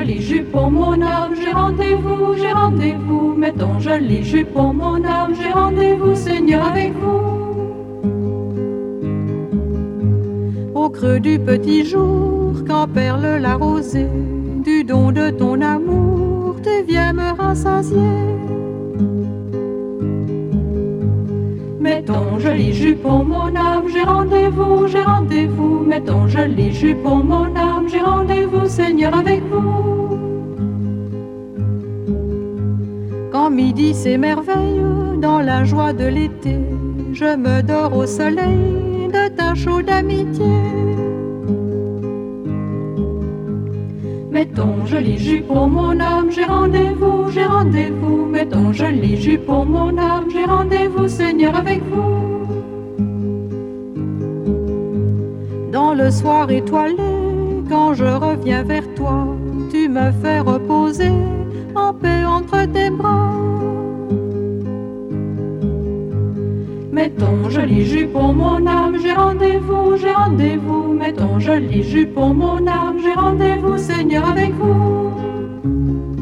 jolie jupe pour mon âme, j'ai rendez-vous, mets ton jolie jupe pour mon âme, j'ai rendez-vous, Seigneur, avec vous. Au creux du petit jour, quand perle la rosée, du don de ton amour, tu viens me rassasier. Mets ton jolie jupe pour mon âme, j'ai rendez-vous, mets ton jolie jupe pour mon âme, j'ai rendez-vous, Seigneur, avec vous. Quand midi s'émerveille dans la joie de l'été, je me dors au soleil de ta chaude amitié. Mets ton jolie jupe pour mon âme, j'ai rendez-vous, mets ton jolie jupe pour mon âme, j'ai rendez-vous, Seigneur, avec vous. Dans le soir étoilé, quand je reviens vers toi, tu me fais reposer en paix entre tes bras. Mets ton jolie jupe pour mon âme, j'ai rendez-vous, mets ton jolie jupe pour mon âme, j'ai rendez-vous, Seigneur, avec vous.